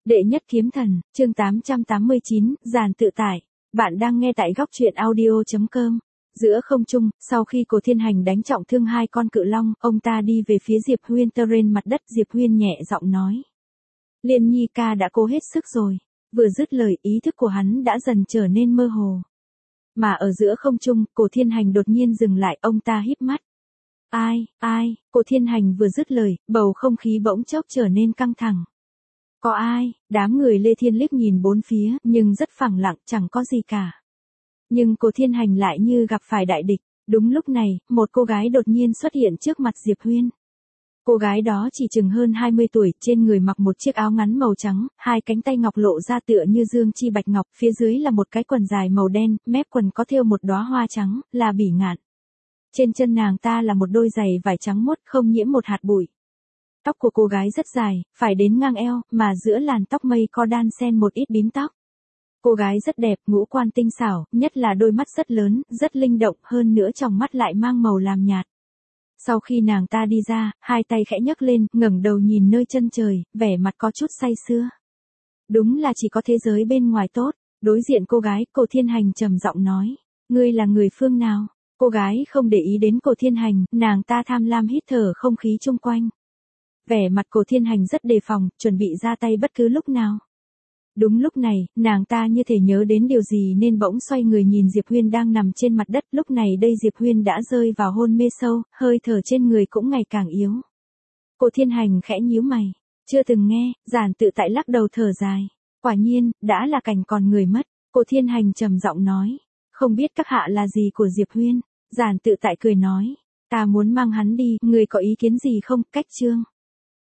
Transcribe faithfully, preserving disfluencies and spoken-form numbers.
Đệ nhất kiếm thần, chương tám trăm tám mươi chín, giàn tự tại. Bạn đang nghe tại góc truyện audio chấm com. Giữa không trung, sau khi Cổ Thiên Hành đánh trọng thương hai con cự long, ông ta đi về phía Diệp Huyên tơ trên mặt đất. Diệp Huyên nhẹ giọng nói. Liên Nhi ca đã cố hết sức rồi. Vừa dứt lời, ý thức của hắn đã dần trở nên mơ hồ. Mà ở giữa không trung, Cổ Thiên Hành đột nhiên dừng lại, ông ta híp mắt. Ai, ai, Cổ Thiên Hành vừa dứt lời, bầu không khí bỗng chốc trở nên căng thẳng. Có ai? Đám người Lê Thiên liếc nhìn bốn phía, nhưng rất phẳng lặng, chẳng có gì cả. Nhưng Cổ Thiên Hành lại như gặp phải đại địch. Đúng lúc này, một cô gái đột nhiên xuất hiện trước mặt Diệp Huyên. Cô gái đó chỉ chừng hơn hai mươi tuổi, trên người mặc một chiếc áo ngắn màu trắng, hai cánh tay ngọc lộ ra tựa như dương chi bạch ngọc, phía dưới là một cái quần dài màu đen, mép quần có thêu một đóa hoa trắng, là bỉ ngạn. Trên chân nàng ta là một đôi giày vải trắng muốt, không nhiễm một hạt bụi. Tóc của cô gái rất dài, phải đến ngang eo, mà giữa làn tóc mây có đan xen một ít bím tóc. Cô gái rất đẹp, ngũ quan tinh xảo, nhất là đôi mắt rất lớn, rất linh động, hơn nữa tròng mắt lại mang màu làm nhạt. Sau khi nàng ta đi ra, hai tay khẽ nhấc lên, ngẩng đầu nhìn nơi chân trời, vẻ mặt có chút say sưa. Đúng là chỉ có thế giới bên ngoài tốt. Đối diện cô gái, Cổ Thiên Hành trầm giọng nói. Ngươi là người phương nào? Cô gái không để ý đến Cổ Thiên Hành, nàng ta tham lam hít thở không khí chung quanh. Vẻ mặt Cổ Thiên Hành rất đề phòng, chuẩn bị ra tay bất cứ lúc nào. Đúng lúc này, nàng ta như thể nhớ đến điều gì nên bỗng xoay người nhìn Diệp Huyên đang nằm trên mặt đất. Lúc này đây Diệp Huyên đã rơi vào hôn mê sâu, hơi thở trên người cũng ngày càng yếu. Cổ Thiên Hành khẽ nhíu mày. Chưa từng nghe, giản tự tại lắc đầu thở dài. Quả nhiên, đã là cảnh còn người mất. Cổ Thiên Hành trầm giọng nói. Không biết các hạ là gì của Diệp Huyên? Giản tự tại cười nói. Ta muốn mang hắn đi, người có ý kiến gì không? Cách chương.